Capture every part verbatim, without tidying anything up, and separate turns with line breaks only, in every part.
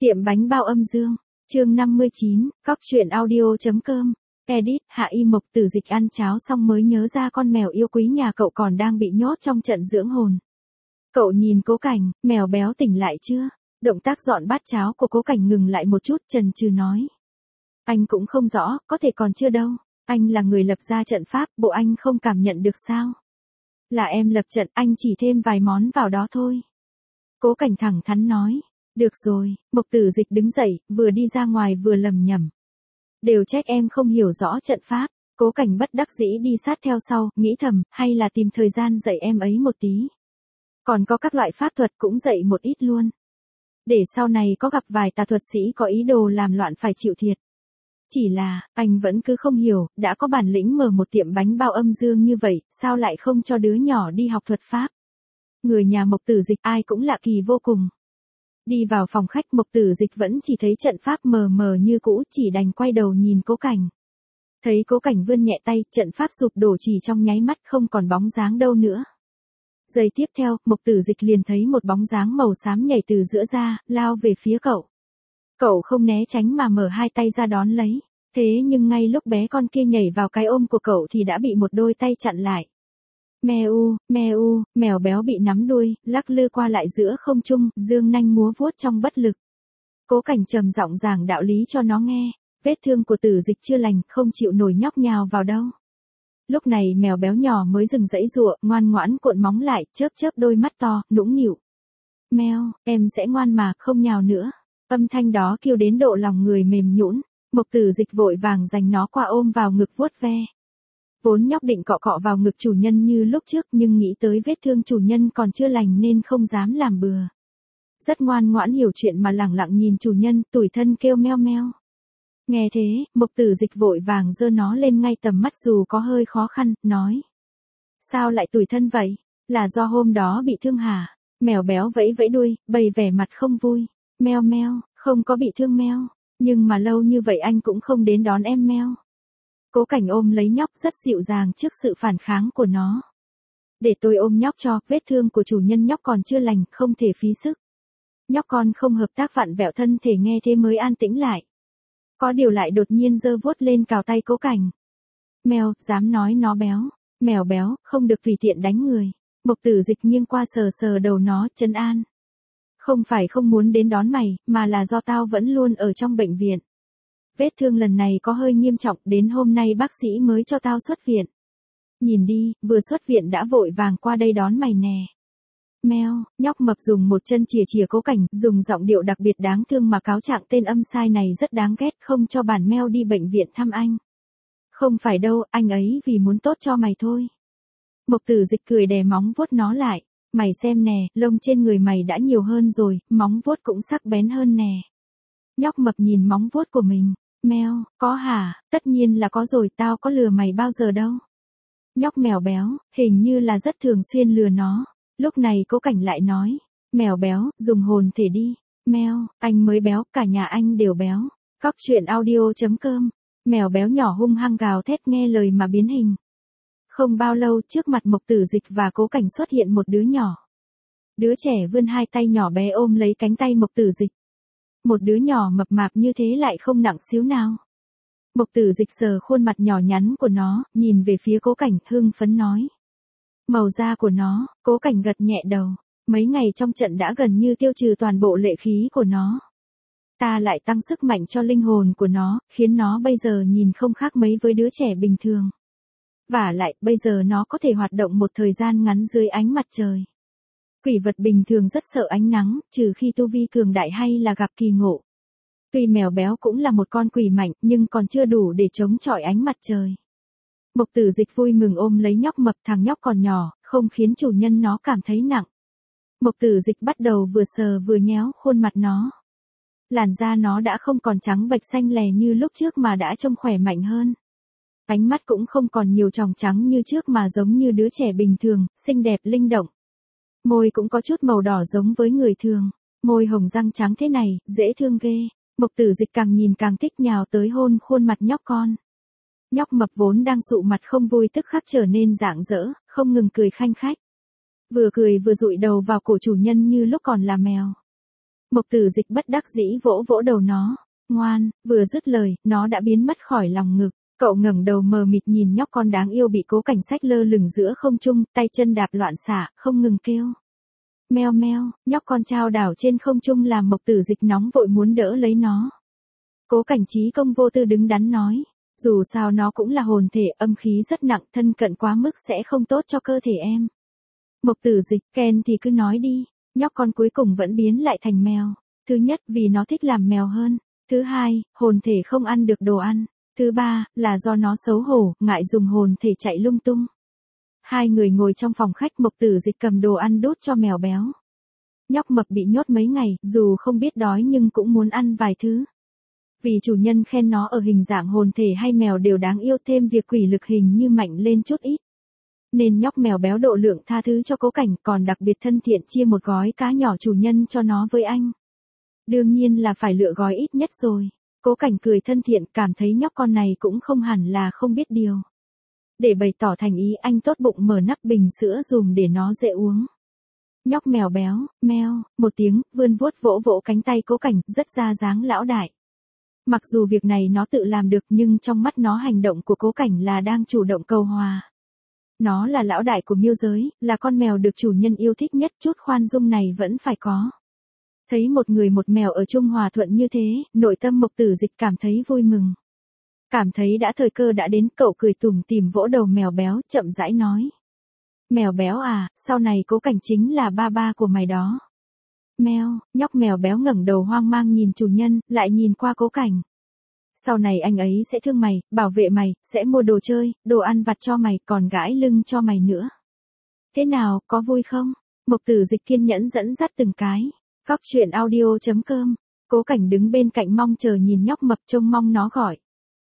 Tiệm bánh bao âm dương, chương năm mươi chín, cóc truyện audio.com, edit, Hạ Y Mộc Tử Dịch ăn cháo xong mới nhớ ra con mèo yêu quý nhà cậu còn đang bị nhốt trong trận dưỡng hồn. Cậu nhìn Cố Cảnh, mèo béo tỉnh lại chưa? Động tác dọn bát cháo của Cố Cảnh ngừng lại một chút, chần chừ nói. Anh cũng không rõ, có thể còn chưa đâu. Anh là người lập ra trận pháp, bộ anh không cảm nhận được sao? Là em lập trận, anh chỉ thêm vài món vào đó thôi. Cố Cảnh thẳng thắn nói. Được rồi, Mộc Tử Dịch đứng dậy, vừa đi ra ngoài vừa lầm nhầm. Đều trách em không hiểu rõ trận pháp. Cố Cảnh bất đắc dĩ đi sát theo sau, nghĩ thầm, hay là tìm thời gian dạy em ấy một tí. Còn có các loại pháp thuật cũng dạy một ít luôn. Để sau này có gặp vài tà thuật sĩ có ý đồ làm loạn phải chịu thiệt. Chỉ là, anh vẫn cứ không hiểu, đã có bản lĩnh mở một tiệm bánh bao âm dương như vậy, sao lại không cho đứa nhỏ đi học thuật pháp. Người nhà Mộc Tử Dịch ai cũng lạ kỳ vô cùng. Đi vào phòng khách, Mộc Tử Dịch vẫn chỉ thấy trận pháp mờ mờ như cũ, chỉ đành quay đầu nhìn Cố Cảnh. Thấy Cố Cảnh vươn nhẹ tay, trận pháp sụp đổ chỉ trong nháy mắt, không còn bóng dáng đâu nữa. Giây tiếp theo, Mộc Tử Dịch liền thấy một bóng dáng màu xám nhảy từ giữa ra, lao về phía cậu. Cậu không né tránh mà mở hai tay ra đón lấy. Thế nhưng ngay lúc bé con kia nhảy vào cái ôm của cậu thì đã bị một đôi tay chặn lại. Meo, meo, mèo béo bị nắm đuôi, lắc lư qua lại giữa không trung, dương nanh múa vuốt trong bất lực. Cố Cảnh trầm giọng giảng đạo lý cho nó nghe, vết thương của Tử Dịch chưa lành, không chịu nổi nhóc nhào vào đâu. Lúc này mèo béo nhỏ mới dừng dãy giụa, ngoan ngoãn cuộn móng lại, chớp chớp đôi mắt to, nũng nịu. Meo, em sẽ ngoan mà, không nhào nữa. Âm thanh đó kêu đến độ lòng người mềm nhũn. Mộc Tử Dịch vội vàng giành nó qua ôm vào ngực vuốt ve. Vốn nhóc định cọ cọ vào ngực chủ nhân như lúc trước, nhưng nghĩ tới vết thương chủ nhân còn chưa lành nên không dám làm bừa. Rất ngoan ngoãn hiểu chuyện mà lẳng lặng nhìn chủ nhân, tủi thân kêu meo meo. Nghe thế, Mộc Tử Dịch vội vàng giơ nó lên ngay tầm mắt dù có hơi khó khăn, nói. Sao lại tủi thân vậy? Là do hôm đó bị thương hả? Mèo béo vẫy vẫy đuôi, bày vẻ mặt không vui. Meo meo, không có bị thương meo. Nhưng mà lâu như vậy anh cũng không đến đón em meo. Cố Cảnh ôm lấy nhóc rất dịu dàng trước sự phản kháng của nó. Để tôi ôm nhóc cho, vết thương của chủ nhân nhóc còn chưa lành, không thể phí sức. Nhóc con không hợp tác vặn vẹo thân thể nghe thế mới an tĩnh lại. Có điều lại đột nhiên giơ vuốt lên cào tay Cố Cảnh. Mèo, dám nói nó béo. Mèo béo, không được tùy tiện đánh người. Mộc Tử Dịch nghiêng qua sờ sờ đầu nó, trấn an. Không phải không muốn đến đón mày, mà là do tao vẫn luôn ở trong bệnh viện. Vết thương lần này có hơi nghiêm trọng, đến hôm nay bác sĩ mới cho tao xuất viện. Nhìn đi, vừa xuất viện đã vội vàng qua đây đón mày nè. Meo, nhóc mập dùng một chân chìa chìa Cố Cảnh, dùng giọng điệu đặc biệt đáng thương mà cáo trạng tên âm sai này rất đáng ghét, không cho bản Meo đi bệnh viện thăm anh. Không phải đâu, anh ấy vì muốn tốt cho mày thôi. Mộc Tử Dịch cười đè móng vuốt nó lại. Mày xem nè, lông trên người mày đã nhiều hơn rồi, móng vuốt cũng sắc bén hơn nè. Nhóc mập nhìn móng vuốt của mình. Meo, có hả? Tất nhiên là có rồi, tao có lừa mày bao giờ đâu. Nhóc mèo béo, hình như là rất thường xuyên lừa nó. Lúc này Cố Cảnh lại nói. Mèo béo, dùng hồn thể đi. Meo, anh mới béo, cả nhà anh đều béo. Cóc truyện audio.com. Mèo béo nhỏ hung hăng gào thét nghe lời mà biến hình. Không bao lâu trước mặt Mộc Tử Dịch và Cố Cảnh xuất hiện một đứa nhỏ. Đứa trẻ vươn hai tay nhỏ bé ôm lấy cánh tay Mộc Tử Dịch. Một đứa nhỏ mập mạp như thế lại không nặng xíu nào. Mộc Tử Dịch sờ khuôn mặt nhỏ nhắn của nó, nhìn về phía Cố Cảnh, hưng phấn nói. Màu da của nó, Cố Cảnh gật nhẹ đầu. Mấy ngày trong trận đã gần như tiêu trừ toàn bộ lệ khí của nó. Ta lại tăng sức mạnh cho linh hồn của nó, khiến nó bây giờ nhìn không khác mấy với đứa trẻ bình thường. Vả lại, bây giờ nó có thể hoạt động một thời gian ngắn dưới ánh mặt trời. Quỷ vật bình thường rất sợ ánh nắng, trừ khi tu vi cường đại hay là gặp kỳ ngộ. Tuy mèo béo cũng là một con quỷ mạnh, nhưng còn chưa đủ để chống chọi ánh mặt trời. Mộc Tử Dịch vui mừng ôm lấy nhóc mập, thằng nhóc còn nhỏ, không khiến chủ nhân nó cảm thấy nặng. Mộc Tử Dịch bắt đầu vừa sờ vừa nhéo khuôn mặt nó. Làn da nó đã không còn trắng bệch xanh lè như lúc trước mà đã trông khỏe mạnh hơn. Ánh mắt cũng không còn nhiều tròng trắng như trước mà giống như đứa trẻ bình thường, xinh đẹp linh động. Môi cũng có chút màu đỏ giống với người thường. Môi hồng răng trắng thế này, dễ thương ghê. Mộc Tử Dịch càng nhìn càng thích nhào tới hôn khuôn mặt nhóc con. Nhóc mập vốn đang sụ mặt không vui tức khắc trở nên rạng rỡ, không ngừng cười khanh khách. Vừa cười vừa dụi đầu vào cổ chủ nhân như lúc còn là mèo. Mộc Tử Dịch bất đắc dĩ vỗ vỗ đầu nó, ngoan, vừa dứt lời, nó đã biến mất khỏi lòng ngực. Cậu ngẩng đầu mờ mịt nhìn nhóc con đáng yêu bị Cố Cảnh xách lơ lửng giữa không trung, tay chân đạp loạn xạ, không ngừng kêu. Meo meo, nhóc con chao đảo trên không trung làm Mộc Tử Dịch nóng vội muốn đỡ lấy nó. Cố Cảnh chí công vô tư đứng đắn nói, dù sao nó cũng là hồn thể, âm khí rất nặng, thân cận quá mức sẽ không tốt cho cơ thể em. Mộc Tử Dịch, Ken thì cứ nói đi, nhóc con cuối cùng vẫn biến lại thành mèo. Thứ nhất vì nó thích làm mèo hơn. Thứ hai, hồn thể không ăn được đồ ăn. Thứ ba, là do nó xấu hổ, ngại dùng hồn thể chạy lung tung. Hai người ngồi trong phòng khách, Mộc Tử Dịch cầm đồ ăn đút cho mèo béo. Nhóc mập bị nhốt mấy ngày, dù không biết đói nhưng cũng muốn ăn vài thứ. Vì chủ nhân khen nó ở hình dạng hồn thể hay mèo đều đáng yêu, thêm việc quỷ lực hình như mạnh lên chút ít. Nên nhóc mèo béo độ lượng tha thứ cho Cố Cảnh, còn đặc biệt thân thiện chia một gói cá nhỏ chủ nhân cho nó với anh. Đương nhiên là phải lựa gói ít nhất rồi. Cố Cảnh cười thân thiện, cảm thấy nhóc con này cũng không hẳn là không biết điều. Để bày tỏ thành ý, anh tốt bụng mở nắp bình sữa dùng để nó dễ uống. Nhóc mèo béo, meo, một tiếng, vươn vuốt vỗ vỗ cánh tay Cố Cảnh, rất ra dáng lão đại. Mặc dù việc này nó tự làm được nhưng trong mắt nó hành động của Cố Cảnh là đang chủ động cầu hòa. Nó là lão đại của miêu giới, là con mèo được chủ nhân yêu thích nhất, chút khoan dung này vẫn phải có. Thấy một người một mèo ở chung hòa thuận như thế, nội tâm Mộc Tử Dịch cảm thấy vui mừng. Cảm thấy đã thời cơ đã đến, cậu cười tủm tỉm vỗ đầu mèo béo, chậm rãi nói. Mèo béo à, sau này Cố Cảnh chính là ba ba của mày đó. Mèo, nhóc mèo béo ngẩng đầu hoang mang nhìn chủ nhân, lại nhìn qua Cố Cảnh. Sau này anh ấy sẽ thương mày, bảo vệ mày, sẽ mua đồ chơi, đồ ăn vặt cho mày, còn gãi lưng cho mày nữa. Thế nào, có vui không? Mộc Tử Dịch kiên nhẫn dẫn dắt từng cái. Góc truyện audio chấm com. Cố Cảnh đứng bên cạnh mong chờ nhìn nhóc mập, trông mong nó gọi.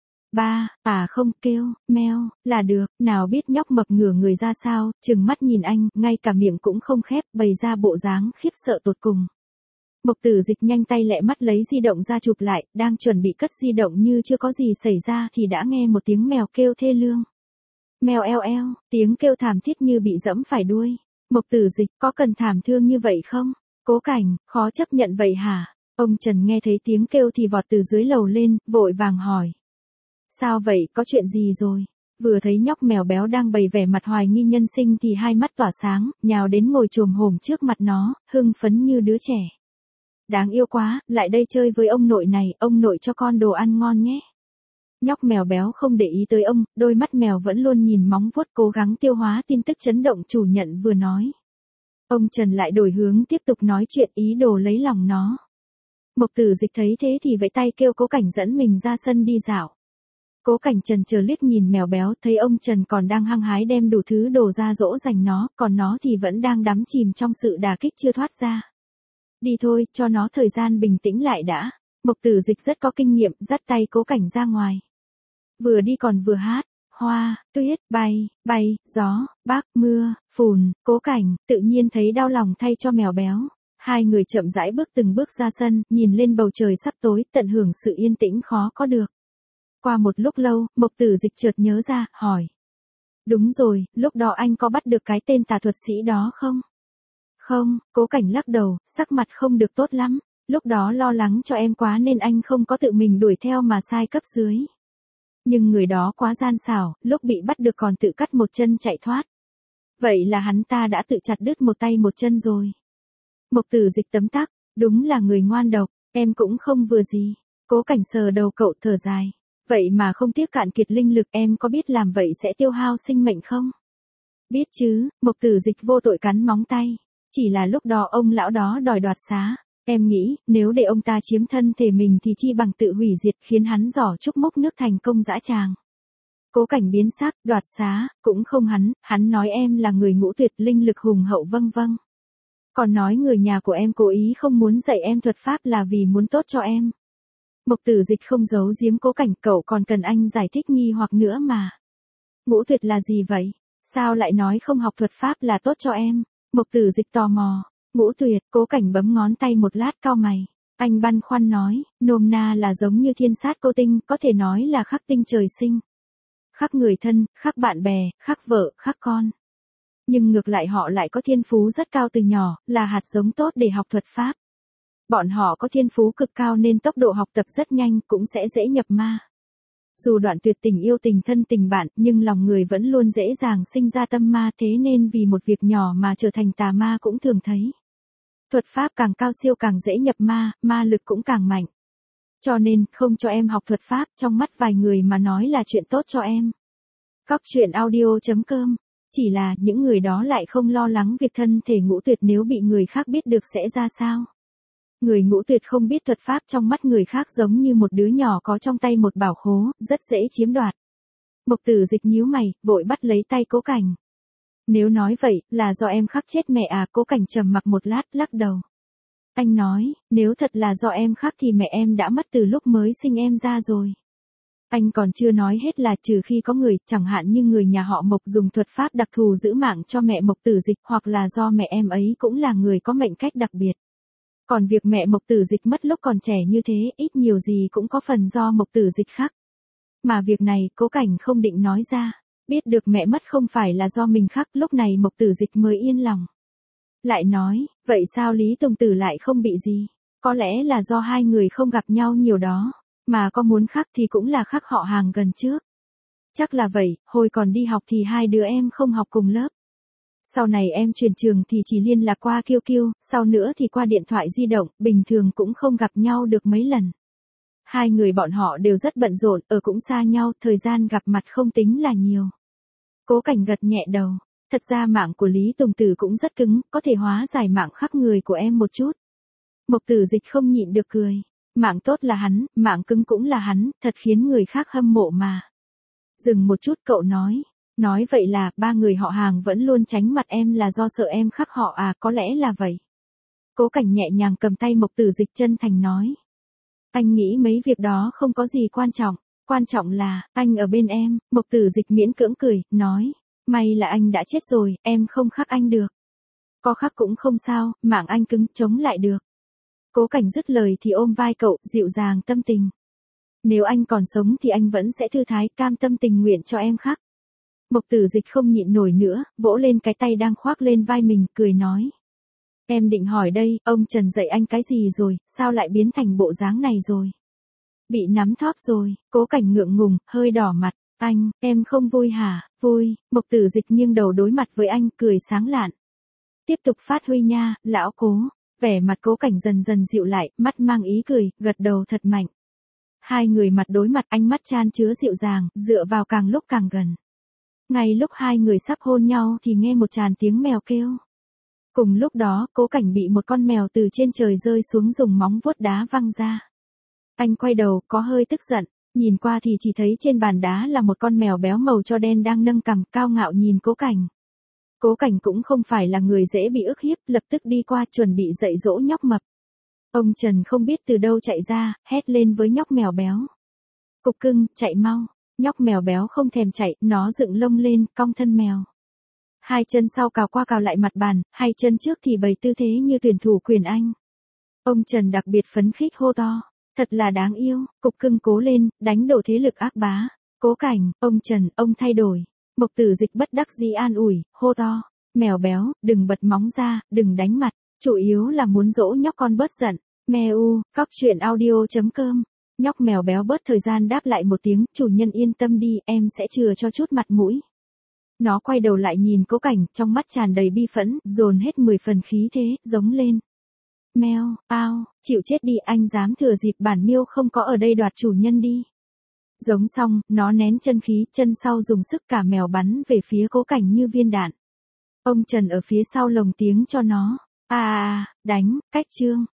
Ba, à không, kêu, meo, là được, nào biết nhóc mập ngửa người ra sao, trừng mắt nhìn anh, ngay cả miệng cũng không khép, bày ra bộ dáng khiếp sợ tột cùng. Mộc Tử Dịch nhanh tay lẹ mắt lấy di động ra chụp lại, đang chuẩn bị cất di động như chưa có gì xảy ra thì đã nghe một tiếng mèo kêu thê lương. Mèo eo eo, tiếng kêu thảm thiết như bị dẫm phải đuôi. Mộc Tử Dịch, có cần thảm thương như vậy không? Cố Cảnh, khó chấp nhận vậy hả? Ông Trần nghe thấy tiếng kêu thì vọt từ dưới lầu lên, vội vàng hỏi. Sao vậy, có chuyện gì rồi? Vừa thấy nhóc mèo béo đang bày vẻ mặt hoài nghi nhân sinh thì hai mắt tỏa sáng, nhào đến ngồi chồm hổm trước mặt nó, hưng phấn như đứa trẻ. Đáng yêu quá, lại đây chơi với ông nội này, ông nội cho con đồ ăn ngon nhé. Nhóc mèo béo không để ý tới ông, đôi mắt mèo vẫn luôn nhìn móng vuốt cố gắng tiêu hóa tin tức chấn động chủ nhận vừa nói. Ông Trần lại đổi hướng tiếp tục nói chuyện, ý đồ lấy lòng nó. Mộc Tử Dịch thấy thế thì vẫy tay kêu Cố Cảnh dẫn mình ra sân đi dạo. Cố Cảnh trần chờ liếc nhìn mèo béo, thấy ông Trần còn đang hăng hái đem đủ thứ đồ ra dỗ dành nó, còn nó thì vẫn đang đắm chìm trong sự đả kích chưa thoát ra. Đi thôi, cho nó thời gian bình tĩnh lại đã. Mộc Tử Dịch rất có kinh nghiệm, dắt tay Cố Cảnh ra ngoài. Vừa đi còn vừa hát. Hoa, tuyết, bay, bay, gió, bác, mưa, phùn, Cố Cảnh, tự nhiên thấy đau lòng thay cho mèo béo. Hai người chậm rãi bước từng bước ra sân, nhìn lên bầu trời sắp tối, tận hưởng sự yên tĩnh khó có được. Qua một lúc lâu, Mộc Tử Dịch chợt nhớ ra, hỏi. Đúng rồi, lúc đó anh có bắt được cái tên tà thuật sĩ đó không? Không, Cố Cảnh lắc đầu, sắc mặt không được tốt lắm. Lúc đó lo lắng cho em quá nên anh không có tự mình đuổi theo mà sai cấp dưới. Nhưng người đó quá gian xảo, lúc bị bắt được còn tự cắt một chân chạy thoát. Vậy là hắn ta đã tự chặt đứt một tay một chân rồi. Mộc Tử Dịch tấm tắc, đúng là người ngoan độc, em cũng không vừa gì. Cố Cảnh sờ đầu cậu thở dài. Vậy mà không tiếc cạn kiệt linh lực, em có biết làm vậy sẽ tiêu hao sinh mệnh không? Biết chứ, Mộc Tử Dịch vô tội cắn móng tay. Chỉ là lúc đó ông lão đó đòi đoạt xá. Em nghĩ, nếu để ông ta chiếm thân thể mình thì chi bằng tự hủy diệt, khiến hắn giỏ trúc mốc nước thành công dã tràng. Cố Cảnh biến sắc, đoạt xá, cũng không hắn, hắn nói em là người ngũ tuyệt linh lực hùng hậu vâng vâng. Còn nói người nhà của em cố ý không muốn dạy em thuật pháp là vì muốn tốt cho em. Mộc Tử Dịch không giấu giếm Cố Cảnh, cậu còn cần anh giải thích nghi hoặc nữa mà. Ngũ tuyệt là gì vậy? Sao lại nói không học thuật pháp là tốt cho em? Mộc Tử Dịch tò mò. Ngũ tuyệt, Cố Cảnh bấm ngón tay một lát cau mày. Anh băn khoăn nói, nôm na là giống như thiên sát cô tinh, có thể nói là khắc tinh trời sinh. Khắc người thân, khắc bạn bè, khắc vợ, khắc con. Nhưng ngược lại họ lại có thiên phú rất cao từ nhỏ, là hạt giống tốt để học thuật pháp. Bọn họ có thiên phú cực cao nên tốc độ học tập rất nhanh, cũng sẽ dễ nhập ma. Dù đoạn tuyệt tình yêu tình thân tình bạn, nhưng lòng người vẫn luôn dễ dàng sinh ra tâm ma, thế nên vì một việc nhỏ mà trở thành tà ma cũng thường thấy. Thuật pháp càng cao siêu càng dễ nhập ma, ma lực cũng càng mạnh. Cho nên, không cho em học thuật pháp, trong mắt vài người mà nói là chuyện tốt cho em. Cóc truyện audio chấm com. Chỉ là, những người đó lại không lo lắng việc thân thể Ngũ Tuyệt nếu bị người khác biết được sẽ ra sao. Người Ngũ Tuyệt không biết thuật pháp trong mắt người khác giống như một đứa nhỏ có trong tay một bảo khố, rất dễ chiếm đoạt. Mộc Tử Dịch nhíu mày, vội bắt lấy tay Cố Cảnh. Nếu nói vậy, là do em khắc chết mẹ à? Cố Cảnh trầm mặc một lát, lắc đầu. Anh nói, nếu thật là do em khắc thì mẹ em đã mất từ lúc mới sinh em ra rồi. Anh còn chưa nói hết là trừ khi có người, chẳng hạn như người nhà họ Mộc dùng thuật pháp đặc thù giữ mạng cho mẹ Mộc Tử Dịch, hoặc là do mẹ em ấy cũng là người có mệnh cách đặc biệt. Còn việc mẹ Mộc Tử Dịch mất lúc còn trẻ như thế, ít nhiều gì cũng có phần do Mộc Tử Dịch khắc. Mà việc này, Cố Cảnh không định nói ra. Biết được mẹ mất không phải là do mình khắc, lúc này Mộc Tử Dịch mới yên lòng. Lại nói, vậy sao Lý Tùng Tử lại không bị gì? Có lẽ là do hai người không gặp nhau nhiều đó. Mà có muốn khắc thì cũng là khắc họ hàng gần trước. Chắc là vậy, hồi còn đi học thì hai đứa em không học cùng lớp. Sau này em chuyển trường thì chỉ liên lạc qua Q Q, sau nữa thì qua điện thoại di động, bình thường cũng không gặp nhau được mấy lần. Hai người bọn họ đều rất bận rộn, ở cũng xa nhau, thời gian gặp mặt không tính là nhiều. Cố Cảnh gật nhẹ đầu, thật ra mạng của Lý Tùng Tử cũng rất cứng, có thể hóa giải mạng khắc người của em một chút. Mộc Tử Dịch không nhịn được cười. Mạng tốt là hắn, mạng cứng cũng là hắn, thật khiến người khác hâm mộ mà. Dừng một chút cậu nói. Nói vậy là, ba người họ hàng vẫn luôn tránh mặt em là do sợ em khắc họ à? Có lẽ là vậy. Cố Cảnh nhẹ nhàng cầm tay Mộc Tử Dịch chân thành nói. Anh nghĩ mấy việc đó không có gì quan trọng. Quan trọng là, anh ở bên em. Mộc Tử Dịch miễn cưỡng cười, nói. May là anh đã chết rồi, em không khắc anh được. Có khắc cũng không sao, mạng anh cứng, chống lại được. Cố Cảnh dứt lời thì ôm vai cậu, dịu dàng tâm tình. Nếu anh còn sống thì anh vẫn sẽ thư thái, cam tâm tình nguyện cho em khắc. Mộc Tử Dịch không nhịn nổi nữa, vỗ lên cái tay đang khoác lên vai mình, cười nói. Em định hỏi đây, ông Trần dạy anh cái gì rồi, sao lại biến thành bộ dáng này rồi? Bị nắm thóp rồi. Cố Cảnh ngượng ngùng, hơi đỏ mặt. Anh, em không vui hả? Vui. Mộc Tử Dịch nghiêng đầu đối mặt với anh, cười sáng lạn. Tiếp tục phát huy nha, lão Cố. Vẻ mặt Cố Cảnh dần dần dịu lại, mắt mang ý cười, gật đầu thật mạnh. Hai người mặt đối mặt, ánh mắt chan chứa dịu dàng, dựa vào càng lúc càng gần. Ngay lúc hai người sắp hôn nhau thì nghe một tràn tiếng mèo kêu. Cùng lúc đó, Cố Cảnh bị một con mèo từ trên trời rơi xuống dùng móng vuốt đá văng ra. Anh quay đầu, có hơi tức giận, nhìn qua thì chỉ thấy trên bàn đá là một con mèo béo màu cho đen đang nâng cằm, cao ngạo nhìn Cố Cảnh. Cố Cảnh cũng không phải là người dễ bị ức hiếp, lập tức đi qua chuẩn bị dạy dỗ nhóc mập. Ông Trần không biết từ đâu chạy ra, hét lên với nhóc mèo béo. Cục cưng, chạy mau. Nhóc mèo béo không thèm chạy, nó dựng lông lên, cong thân mèo. Hai chân sau cào qua cào lại mặt bàn, hai chân trước thì bày tư thế như tuyển thủ quyền Anh. Ông Trần đặc biệt phấn khích hô to. Thật là đáng yêu, Cục cưng cố lên, đánh đổ thế lực ác bá. Cố Cảnh, ông Trần, ông thay đổi. Mộc Tử Dịch bất đắc dĩ an ủi, hô to. Mèo béo, đừng bật móng ra, đừng đánh mặt. Chủ yếu là muốn dỗ nhóc con bớt giận. Mèo, cóc truyện audio chấm com. Nhóc mèo béo bớt thời gian đáp lại một tiếng, chủ nhân yên tâm đi, em sẽ chừa cho chút mặt mũi. Nó quay đầu lại nhìn Cố Cảnh, trong mắt tràn đầy bi phẫn, dồn hết mười phần khí thế, giống lên. Mèo, ao, chịu chết đi, anh dám thừa dịp bản miêu không có ở đây đoạt chủ nhân đi. Giống xong, nó nén chân khí, chân sau dùng sức cả mèo bắn về phía Cố Cảnh như viên đạn. Ông Trần ở phía sau lồng tiếng cho nó. À, đánh, cách chương.